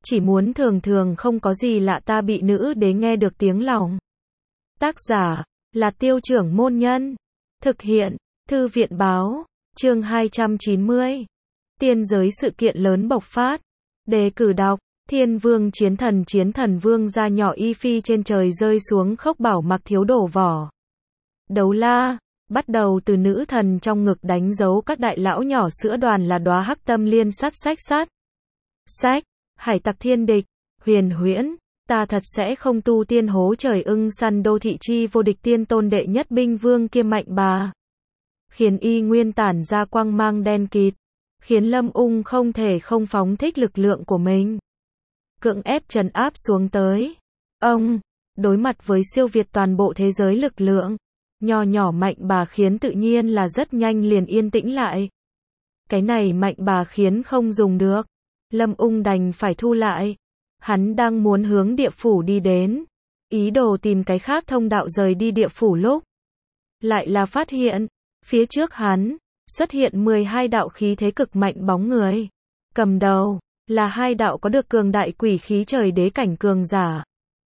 chỉ muốn thường thường không có gì lạ ta bị nữ đế nghe được tiếng lòng. Tác giả là Tiêu Trưởng Môn Nhân. Thực hiện Thư viện Báo. Chương 290. Tiên giới sự kiện lớn bộc phát. Đề cử đọc. Thiên vương chiến thần vương da nhỏ y phi trên trời rơi xuống khốc bảo mặc thiếu đổ vỏ. Đấu la, bắt đầu từ nữ thần trong ngực đánh dấu các đại lão nhỏ sữa đoàn là đóa hắc tâm liên sát. Sách, hải tặc thiên địch, huyền huyễn, ta thật sẽ không tu tiên hố trời ưng săn đô thị chi vô địch tiên tôn đệ nhất binh vương kiêm mạnh bà. Khiến y nguyên tản ra quang mang đen kịt, khiến Lâm Ung không thể không phóng thích lực lượng của mình. Cưỡng ép trấn áp xuống tới. Ông, đối mặt với siêu việt toàn bộ thế giới lực lượng, nho nhỏ mạnh bà khiến tự nhiên là rất nhanh liền yên tĩnh lại. Cái này mạnh bà khiến không dùng được. Lâm Ung đành phải thu lại. Hắn đang muốn hướng địa phủ đi đến, ý đồ tìm cái khác thông đạo rời đi địa phủ lúc lại là phát hiện, phía trước hắn xuất hiện 12 đạo khí thế cực mạnh bóng người. Cầm đầu là 2 đạo có được cường đại quỷ khí trời đế cảnh cường giả.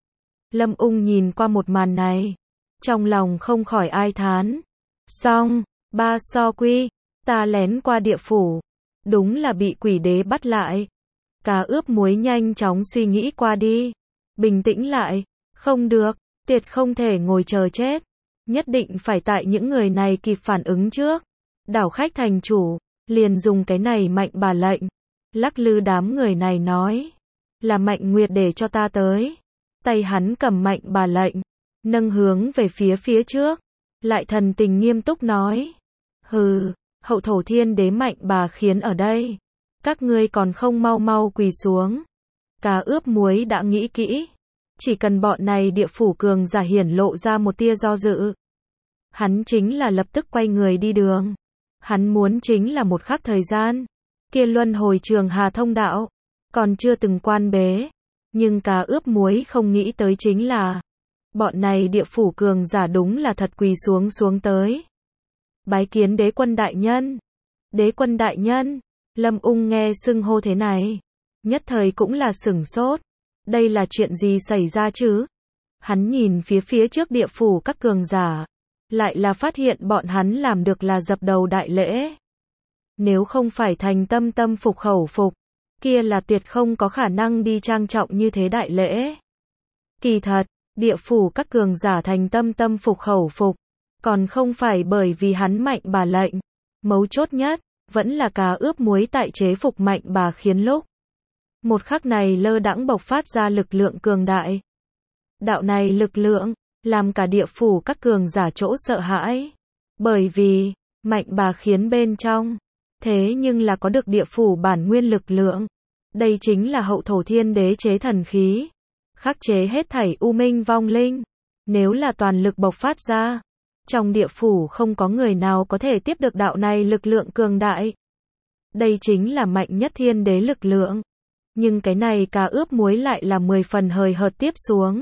Lâm Ung nhìn qua một màn này, trong lòng không khỏi ai thán. Xong, ba so quy, ta lén qua địa phủ, đúng là bị quỷ đế bắt lại. Cá ướp muối nhanh chóng suy nghĩ qua đi, bình tĩnh lại, không được, tuyệt không thể ngồi chờ chết, nhất định phải tại những người này kịp phản ứng trước. Đảo khách thành chủ, liền dùng cái này mạnh bà lệnh, lắc lư đám người này nói, là Mạnh Nguyệt để cho ta tới. Tay hắn cầm mạnh bà lệnh, nâng hướng về phía trước, lại thần tình nghiêm túc nói, hừ, hậu thổ thiên đế mạnh bà khiến ở đây, các ngươi còn không mau mau quỳ xuống. Cá ướp muối đã nghĩ kỹ, chỉ cần bọn này địa phủ cường giả hiển lộ ra một tia do dự, hắn chính là lập tức quay người đi đường. Hắn muốn chính là một khắc thời gian, kia luân hồi trường hà thông đạo còn chưa từng quan bế, nhưng cá ướp muối không nghĩ tới chính là bọn này địa phủ cường giả đúng là thật quỳ xuống tới. Bái kiến đế quân đại nhân. Đế quân đại nhân. Lâm Ung nghe xưng hô thế này, nhất thời cũng là sửng sốt. Đây là chuyện gì xảy ra chứ? Hắn nhìn phía trước địa phủ các cường giả, lại là phát hiện bọn hắn làm được là dập đầu đại lễ. Nếu không phải thành tâm phục khẩu phục, kia là tuyệt không có khả năng đi trang trọng như thế đại lễ. Kỳ thật, địa phủ các cường giả thành tâm phục khẩu phục, còn không phải bởi vì hắn mạnh bà lệnh. Mấu chốt nhất, vẫn là cá ướp muối tại chế phục mạnh bà khiến lúc một khắc này lơ đãng bộc phát ra lực lượng cường đại. Đạo này lực lượng, làm cả địa phủ các cường giả chỗ sợ hãi. Bởi vì, mạnh bà khiến bên trong, thế nhưng là có được địa phủ bản nguyên lực lượng. Đây chính là hậu thổ thiên đế chế thần khí, khắc chế hết thảy u minh vong linh. Nếu là toàn lực bộc phát ra, trong địa phủ không có người nào có thể tiếp được đạo này lực lượng cường đại. Đây chính là mạnh nhất thiên đế lực lượng. Nhưng cái này cá ướp muối lại là 10 phần hời hợt tiếp xuống.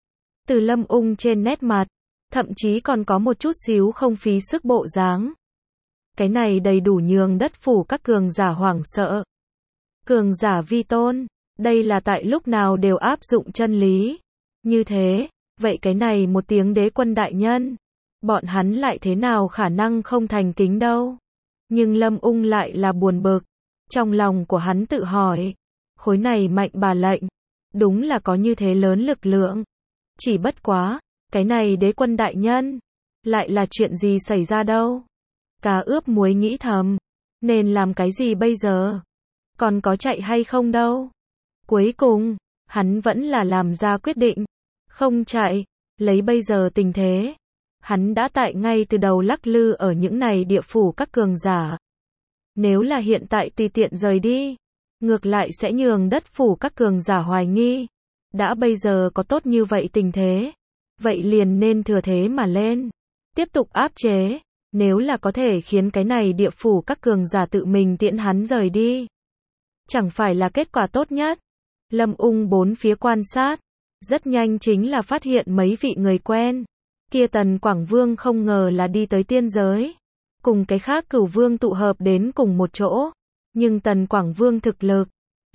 Từ Lâm Ung trên nét mặt, thậm chí còn có một chút xíu không phí sức bộ dáng. Cái này đầy đủ nhường đất phủ các cường giả hoảng sợ. Cường giả vi tôn, đây là tại lúc nào đều áp dụng chân lý. Như thế, vậy cái này một tiếng đế quân đại nhân, bọn hắn lại thế nào khả năng không thành kính đâu. Nhưng Lâm Ung lại là buồn bực. Trong lòng của hắn tự hỏi, khối này mạnh bà lệnh, đúng là có như thế lớn lực lượng. Chỉ bất quá, cái này đế quân đại nhân, lại là chuyện gì xảy ra đâu. Cá ướp muối nghĩ thầm, nên làm cái gì bây giờ? Còn có chạy hay không đâu. Cuối cùng, hắn vẫn là làm ra quyết định. Không chạy, lấy bây giờ tình thế. Hắn đã tại ngay từ đầu lắc lư ở những này địa phủ các cường giả. Nếu là hiện tại tùy tiện rời đi, ngược lại sẽ nhường đất phủ các cường giả hoài nghi. Đã bây giờ có tốt như vậy tình thế, vậy liền nên thừa thế mà lên, tiếp tục áp chế. Nếu là có thể khiến cái này địa phủ các cường giả tự mình tiễn hắn rời đi, chẳng phải là kết quả tốt nhất. Lâm Ung bốn phía quan sát, rất nhanh chính là phát hiện mấy vị người quen. Kia Tần Quảng Vương không ngờ là đi tới tiên giới, cùng cái khác Cửu Vương tụ hợp đến cùng một chỗ. Nhưng Tần Quảng Vương thực lực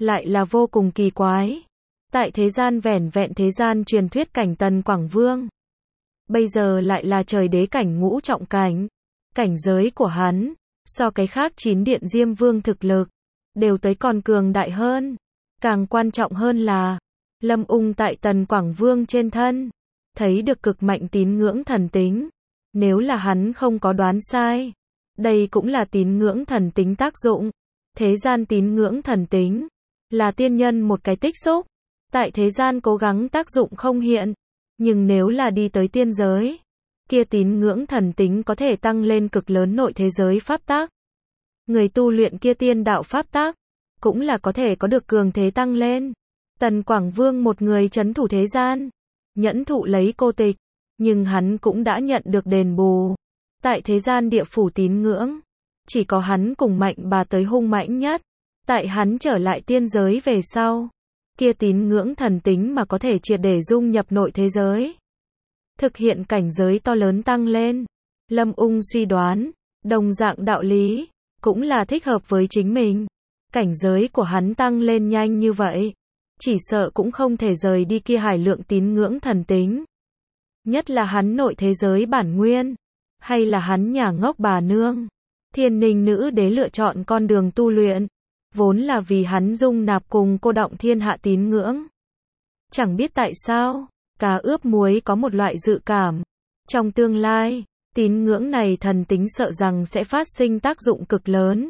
lại là vô cùng kỳ quái. Tại thế gian vẻn vẹn thế gian truyền thuyết cảnh Tần Quảng Vương. Bây giờ lại là trời đế cảnh ngũ trọng cảnh. Cảnh giới của hắn, so cái khác 9 điện Diêm Vương thực lực, đều tới còn cường đại hơn. Càng quan trọng hơn là, Lâm Ung tại Tần Quảng Vương trên thân, thấy được cực mạnh tín ngưỡng thần tính. Nếu là hắn không có đoán sai, đây cũng là tín ngưỡng thần tính tác dụng. Thế gian tín ngưỡng thần tính, là tiên nhân một cái tích xúc. Tại thế gian cố gắng tác dụng không hiện, nhưng nếu là đi tới tiên giới, kia tín ngưỡng thần tính có thể tăng lên cực lớn nội thế giới pháp tác. Người tu luyện kia tiên đạo pháp tác, cũng là có thể có được cường thế tăng lên. Tần Quảng Vương một người trấn thủ thế gian, nhẫn thụ lấy cô tịch, nhưng hắn cũng đã nhận được đền bù. Tại thế gian địa phủ tín ngưỡng, chỉ có hắn cùng Mạnh Bà tới hung mãnh nhất. Tại hắn trở lại tiên giới về sau, kia tín ngưỡng thần tính mà có thể triệt để dung nhập nội thế giới, thực hiện cảnh giới to lớn tăng lên. Lâm Ung suy đoán, đồng dạng đạo lý, cũng là thích hợp với chính mình. Cảnh giới của hắn tăng lên nhanh như vậy, chỉ sợ cũng không thể rời đi kia hải lượng tín ngưỡng thần tính. Nhất là hắn nội thế giới bản nguyên, hay là hắn nhà ngốc bà nương. Thiên Ninh nữ đế lựa chọn con đường tu luyện, vốn là vì hắn dung nạp cùng cô động thiên hạ tín ngưỡng. Chẳng biết tại sao, cá ướp muối có một loại dự cảm. Trong tương lai, tín ngưỡng này thần tính sợ rằng sẽ phát sinh tác dụng cực lớn.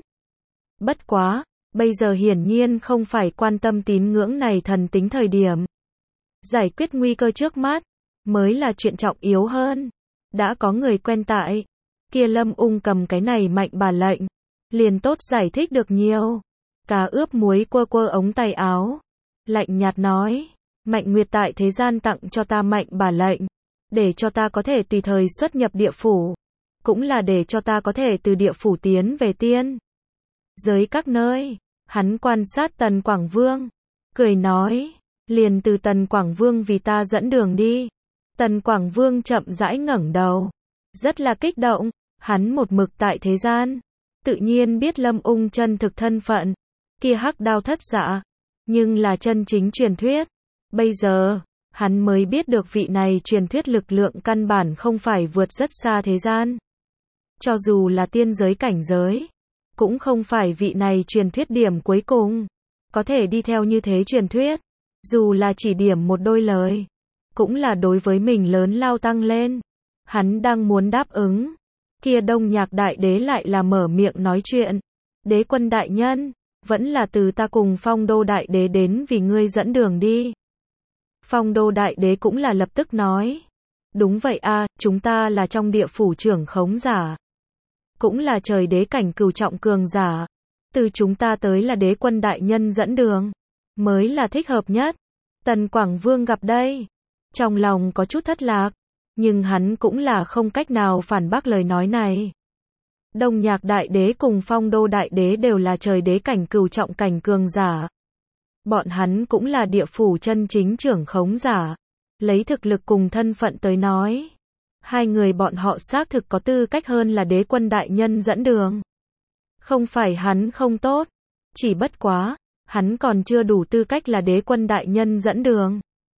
Bất quá, bây giờ hiển nhiên không phải quan tâm tín ngưỡng này thần tính thời điểm. Giải quyết nguy cơ trước mắt, mới là chuyện trọng yếu hơn. Đã có người quen tại, kia Lâm Ung cầm cái này Mạnh Bà lệnh, liền tốt giải thích được nhiều. Cá ướp muối quơ quơ ống tay áo, lạnh nhạt nói, Mạnh Nguyệt tại thế gian tặng cho ta Mạnh Bà lệnh, để cho ta có thể tùy thời xuất nhập địa phủ, cũng là để cho ta có thể từ địa phủ tiến về tiên giới các nơi. Hắn quan sát Tần Quảng Vương, cười nói, liền từ Tần Quảng Vương vì ta dẫn đường đi. Tần Quảng Vương chậm rãi ngẩng đầu, rất là kích động. Hắn một mực tại thế gian, tự nhiên biết Lâm Ung chân thực thân phận, kia hắc đao thất dạ, nhưng là chân chính truyền thuyết. Bây giờ, hắn mới biết được vị này truyền thuyết lực lượng căn bản không phải vượt rất xa thế gian. Cho dù là tiên giới cảnh giới, cũng không phải vị này truyền thuyết điểm cuối cùng. Có thể đi theo như thế truyền thuyết, dù là chỉ điểm một đôi lời, cũng là đối với mình lớn lao tăng lên. Hắn đang muốn đáp ứng, kia Đông Nhạc Đại Đế lại là mở miệng nói chuyện. Đế quân đại nhân, vẫn là từ ta cùng Phong Đô Đại Đế đến vì ngươi dẫn đường đi. Phong Đô Đại Đế cũng là lập tức nói, đúng vậy a, chúng ta là trong địa phủ trưởng khống giả, cũng là trời đế cảnh cửu trọng cường giả, từ chúng ta tới là đế quân đại nhân dẫn đường, mới là thích hợp nhất. Tần Quảng Vương gặp đây, trong lòng có chút thất lạc, nhưng hắn cũng là không cách nào phản bác lời nói này. Đông Nhạc Đại Đế cùng Phong Đô Đại Đế đều là trời đế cảnh cửu trọng cảnh cường giả. Bọn hắn cũng là địa phủ chân chính trưởng khống giả. Lấy thực lực cùng thân phận tới nói, hai người bọn họ xác thực có tư cách hơn là đế quân đại nhân dẫn đường. Không phải hắn không tốt, chỉ bất quá, hắn còn chưa đủ tư cách là đế quân đại nhân dẫn đường.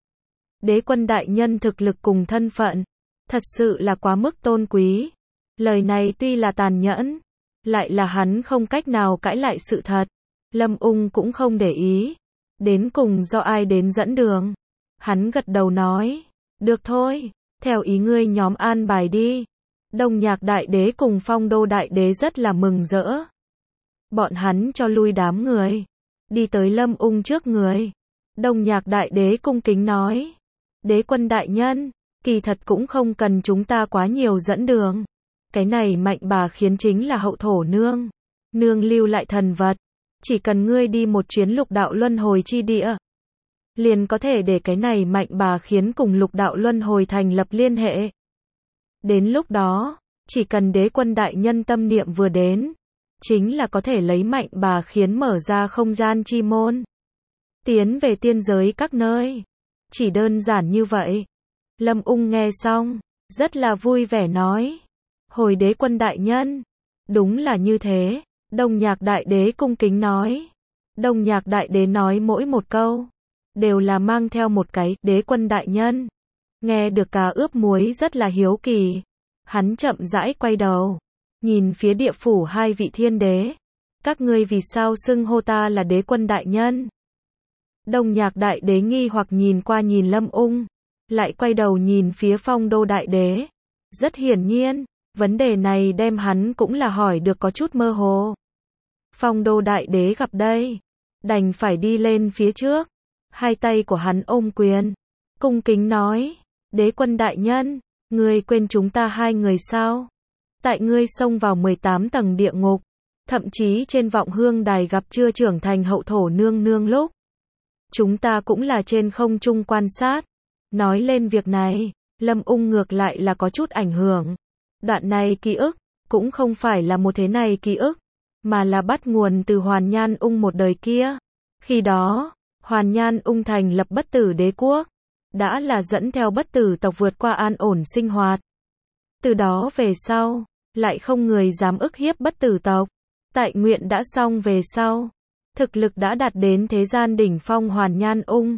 Đế quân đại nhân thực lực cùng thân phận, thật sự là quá mức tôn quý. Lời này tuy là tàn nhẫn, lại là hắn không cách nào cãi lại sự thật. Lâm Ung cũng không để ý, đến cùng do ai đến dẫn đường. Hắn gật đầu nói, được thôi, theo ý ngươi nhóm an bài đi. Đông Nhạc Đại Đế cùng Phong Đô Đại Đế rất là mừng rỡ. Bọn hắn cho lui đám người, đi tới Lâm Ung trước người. Đông Nhạc Đại Đế cung kính nói, đế quân đại nhân, kỳ thật cũng không cần chúng ta quá nhiều dẫn đường. Cái này Mạnh Bà khiến chính là hậu thổ nương. Nương lưu lại thần vật, chỉ cần ngươi đi một chuyến lục đạo luân hồi chi địa, liền có thể để cái này Mạnh Bà khiến cùng lục đạo luân hồi thành lập liên hệ. Đến lúc đó, chỉ cần đế quân đại nhân tâm niệm vừa đến, chính là có thể lấy Mạnh Bà khiến mở ra không gian chi môn, tiến về tiên giới các nơi. Chỉ đơn giản như vậy. Lâm Ung nghe xong, rất là vui vẻ nói, hồi đế quân đại nhân, đúng là như thế. Đông Nhạc Đại Đế cung kính nói, Đông Nhạc Đại Đế nói mỗi một câu đều là mang theo một cái đế quân đại nhân. Nghe được Cá Ướp Muối rất là hiếu kỳ. Hắn chậm rãi quay đầu, nhìn phía địa phủ hai vị thiên đế. Các ngươi vì sao xưng hô ta là đế quân đại nhân? Đông Nhạc Đại Đế nghi hoặc nhìn qua nhìn Lâm Ung, lại quay đầu nhìn phía Phong Đô Đại Đế. Rất hiển nhiên, vấn đề này đem hắn cũng là hỏi được có chút mơ hồ. Phong Đô Đại Đế gặp đây, đành phải đi lên phía trước, hai tay của hắn ôm quyền, cung kính nói, đế quân đại nhân, ngươi quên chúng ta hai người sao? Tại ngươi xông vào 18 tầng địa ngục, thậm chí trên vọng hương đài gặp chưa trưởng thành hậu thổ nương nương lúc. Chúng ta cũng là trên không trung quan sát. Nói lên việc này, Lâm Ung ngược lại là có chút ảnh hưởng. Đoạn này ký ức, cũng không phải là một thế này ký ức, mà là bắt nguồn từ Hoàn Nhan Ung một đời kia. Khi đó, Hoàn Nhan Ung thành lập bất tử đế quốc, đã là dẫn theo bất tử tộc vượt qua an ổn sinh hoạt. Từ đó về sau, lại không người dám ức hiếp bất tử tộc. Tại nguyện đã xong về sau, thực lực đã đạt đến thế gian đỉnh phong Hoàn Nhan Ung.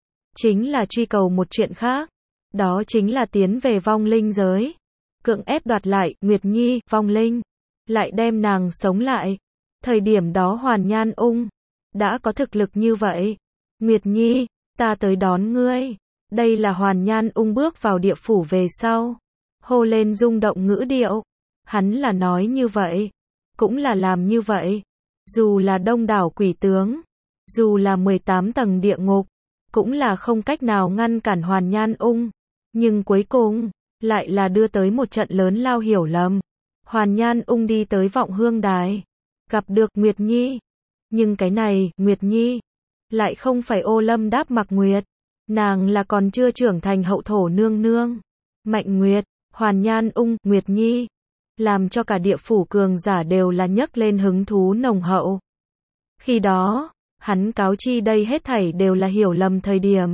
Chính là truy cầu một chuyện khác, đó chính là tiến về vong linh giới. Cưỡng ép đoạt lại Nguyệt Nhi, vong linh, lại đem nàng sống lại. Thời điểm đó Hoàn Nhan Ung đã có thực lực như vậy. Nguyệt Nhi, ta tới đón ngươi. Đây là Hoàn Nhan Ung bước vào địa phủ về sau, hô lên rung động ngữ điệu. Hắn là nói như vậy, cũng là làm như vậy. Dù là đông đảo quỷ tướng, dù là 18 tầng địa ngục, cũng là không cách nào ngăn cản Hoàn Nhan Ung. Nhưng cuối cùng, lại là đưa tới một trận lớn lao hiểu lầm. Hoàn Nhan Ung đi tới vọng hương đài, gặp được Nguyệt Nhi. Nhưng cái này, Nguyệt Nhi, lại không phải Ô Lâm Đáp Mặc Nguyệt. Nàng là còn chưa trưởng thành hậu thổ nương nương. Mạnh Nguyệt, Hoàn Nhan Ung, Nguyệt Nhi, làm cho cả địa phủ cường giả đều là nhấc lên hứng thú nồng hậu. Khi đó, hắn cáo chi đây hết thảy đều là hiểu lầm thời điểm.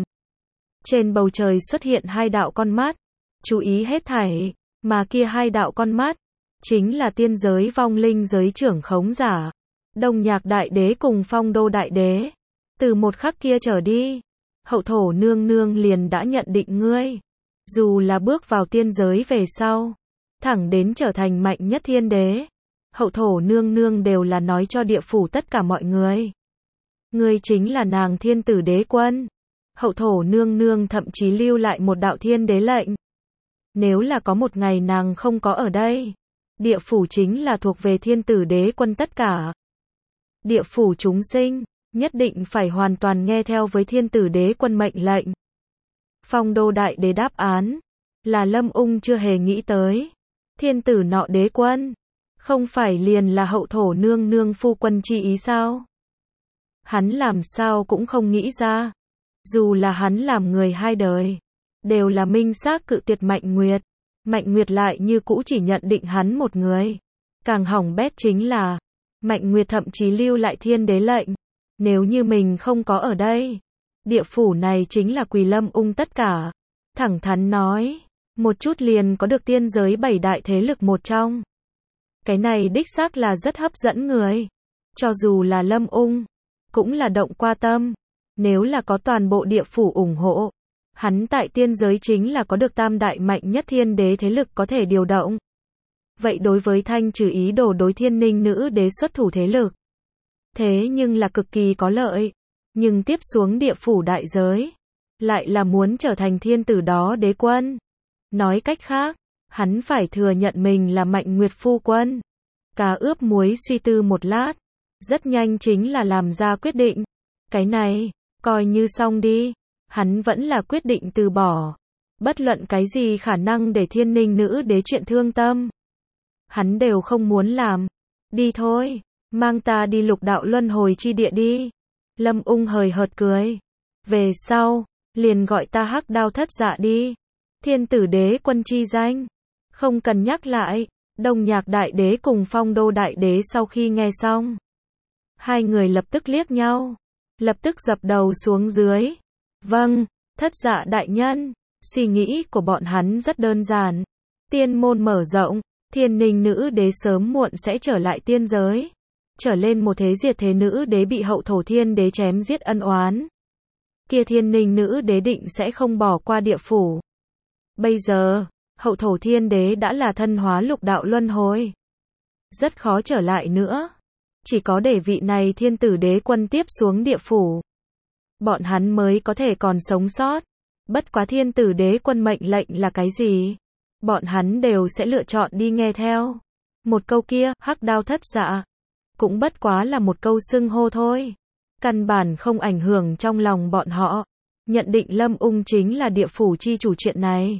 Trên bầu trời xuất hiện hai đạo con mắt, chú ý hết thảy, mà kia hai đạo con mắt, chính là tiên giới vong linh giới trưởng khống giả, Đông Nhạc Đại Đế cùng Phong Đô Đại Đế. Từ một khắc kia trở đi, hậu thổ nương nương liền đã nhận định ngươi. Dù là bước vào tiên giới về sau, thẳng đến trở thành mạnh nhất thiên đế, hậu thổ nương nương đều là nói cho địa phủ tất cả mọi người. Ngươi chính là nàng thiên tử đế quân. Hậu thổ nương nương thậm chí lưu lại một đạo thiên đế lệnh. Nếu là có một ngày nàng không có ở đây, địa phủ chính là thuộc về thiên tử đế quân tất cả. Địa phủ chúng sinh, nhất định phải hoàn toàn nghe theo với thiên tử đế quân mệnh lệnh. Phong Đô Đại Đế đáp án, là Lâm Ung chưa hề nghĩ tới. Thiên tử nọ đế quân, không phải liền là hậu thổ nương nương phu quân chi ý sao? Hắn làm sao cũng không nghĩ ra. Dù là hắn làm người hai đời, đều là minh xác cự tuyệt Mạnh Nguyệt. Mạnh Nguyệt lại như cũ chỉ nhận định hắn một người. Càng hỏng bét chính là, Mạnh Nguyệt thậm chí lưu lại thiên đế lệnh. Nếu như mình không có ở đây, địa phủ này chính là quỳ Lâm Ung tất cả. Thẳng thắn nói, một chút liền có được tiên giới 7 đại thế lực một trong. Cái này đích xác là rất hấp dẫn người. Cho dù là Lâm Ung, cũng là động qua tâm. Nếu là có toàn bộ địa phủ ủng hộ, hắn tại tiên giới chính là có được tam đại mạnh nhất thiên đế thế lực có thể điều động. Vậy đối với thanh trừ ý đồ đối thiên ninh nữ đế xuất thủ thế lực, thế nhưng là cực kỳ có lợi. Nhưng tiếp xuống địa phủ đại giới, lại là muốn trở thành thiên tử đó đế quân. Nói cách khác, hắn phải thừa nhận mình là Mạnh Nguyệt phu quân. Cá Ướp Muối suy tư một lát, rất nhanh chính là làm ra quyết định. Cái này, coi như xong đi. Hắn vẫn là quyết định từ bỏ. Bất luận cái gì khả năng để thiên ninh nữ đế chuyện thương tâm, hắn đều không muốn làm. Đi thôi, mang ta đi lục đạo luân hồi chi địa đi. Lâm Ung hời hợt cười. Về sau, liền gọi ta Hắc Đao Thất Dạ đi. Thiên tử đế quân chi danh, không cần nhắc lại. Đông Nhạc Đại Đế cùng Phong Đô Đại Đế sau khi nghe xong, hai người lập tức liếc nhau, lập tức dập đầu xuống dưới. Vâng, Thất Dạ đại nhân. Suy nghĩ của bọn hắn rất đơn giản. Tiên môn mở rộng, thiên ninh nữ đế sớm muộn sẽ trở lại tiên giới. trở lên một thế diệt thế nữ đế bị hậu thổ thiên đế chém giết ân oán. Kia thiên ninh nữ đế định sẽ không bỏ qua địa phủ. Bây giờ, hậu thổ thiên đế đã là thân hóa lục đạo luân hồi. Rất khó trở lại nữa. Chỉ có để vị này thiên tử đế quân tiếp xuống địa phủ. Bọn hắn mới có thể còn sống sót. Bất quá thiên tử đế quân mệnh lệnh là cái gì? Bọn hắn đều sẽ lựa chọn đi nghe theo. Một câu kia, hắc đao thất dạ. Cũng bất quá là một câu xưng hô thôi. Căn bản không ảnh hưởng trong lòng bọn họ. Nhận định Lâm Ung chính là địa phủ chi chủ chuyện này.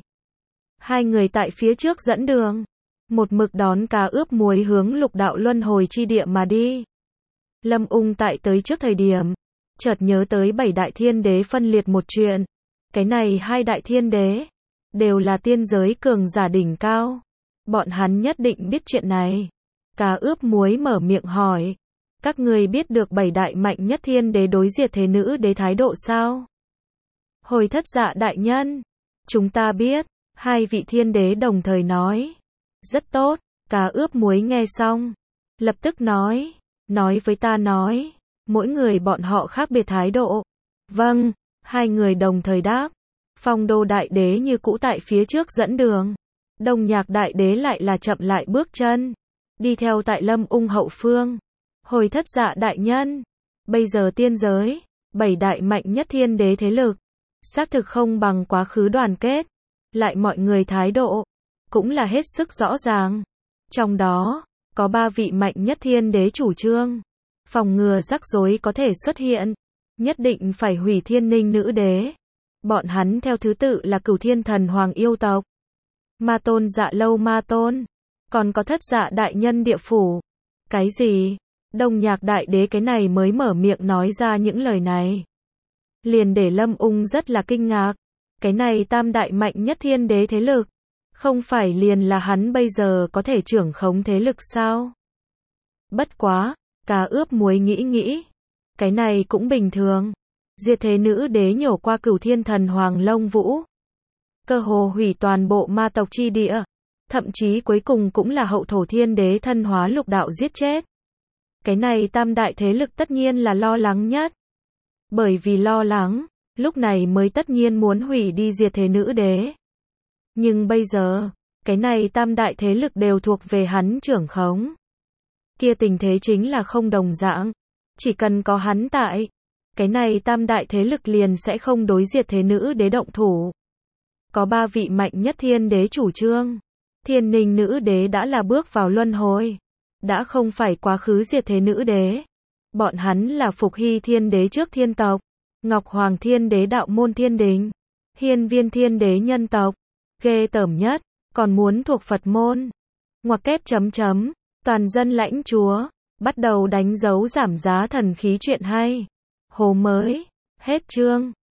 Hai người tại phía trước dẫn đường. Một mực đón cá ướp muối hướng lục đạo luân hồi chi địa mà đi. Lâm Ung tại tới trước thời điểm. Chợt nhớ tới 7 đại thiên đế phân liệt một chuyện. Cái này 2 đại thiên đế. Đều là tiên giới cường giả đỉnh cao. Bọn hắn nhất định biết chuyện này. Cá ướp muối mở miệng hỏi. Các người biết được 7 đại mạnh nhất thiên đế đối diệt thế nữ đế thái độ sao? Hồi thất dạ đại nhân. Chúng ta biết. 2 vị thiên đế đồng thời nói. Rất tốt. Cá ướp muối nghe xong. Lập tức nói. Nói với ta nói. Mỗi người bọn họ khác biệt thái độ. Vâng. 2 người đồng thời đáp. Phong Đô đại đế như cũ tại phía trước dẫn đường. Đông Nhạc đại đế lại là chậm lại bước chân. Đi theo tại Lâm Ung hậu phương. Hồi thất dạ đại nhân. Bây giờ tiên giới. 7 đại mạnh nhất thiên đế thế lực. Xác thực không bằng quá khứ đoàn kết. Lại mọi người thái độ. Cũng là hết sức rõ ràng. Trong đó. Có 3 vị mạnh nhất thiên đế chủ trương. Phòng ngừa rắc rối có thể xuất hiện. Nhất định phải hủy thiên ninh nữ đế. Bọn hắn theo thứ tự là Cửu Thiên Thần Hoàng yêu tộc. Ma Tôn Dạ Lâu Ma Tôn. Còn có thất dạ đại nhân địa phủ. Cái gì? Đông Nhạc đại đế cái này mới mở miệng nói ra những lời này. Liền để Lâm Ung rất là kinh ngạc. Cái này tam đại mạnh nhất thiên đế thế lực. Không phải liền là hắn bây giờ có thể trưởng khống thế lực sao? Bất quá, cá ướp muối nghĩ. Cái này cũng bình thường. Diệt thế nữ đế nhổ qua Cửu Thiên Thần Hoàng Lông Vũ. Cơ hồ hủy toàn bộ ma tộc chi địa. Thậm chí cuối cùng cũng là hậu thổ thiên đế thân hóa lục đạo giết chết. Cái này tam đại thế lực tất nhiên là lo lắng nhất. Bởi vì lo lắng, lúc này mới tất nhiên muốn hủy đi diệt thế nữ đế. Nhưng bây giờ, cái này tam đại thế lực đều thuộc về hắn trưởng khống. Kia tình thế chính là không đồng dạng. Chỉ cần có hắn tại, cái này tam đại thế lực liền sẽ không đối diệt thế nữ đế động thủ. Có 3 vị mạnh nhất thiên đế chủ trương. Thiên ninh nữ đế đã là bước vào luân hồi. Đã không phải quá khứ diệt thế nữ đế. Bọn hắn là Phục Hy thiên đế trước thiên tộc. Ngọc Hoàng thiên đế đạo môn thiên đình. Hiên Viên thiên đế nhân tộc. Ghê tởm nhất, còn muốn thuộc Phật môn. Ngoặc kép chấm. Toàn dân lãnh chúa. Bắt đầu đánh dấu giảm giá thần khí chuyện hay. Hồ mới. Hết chương.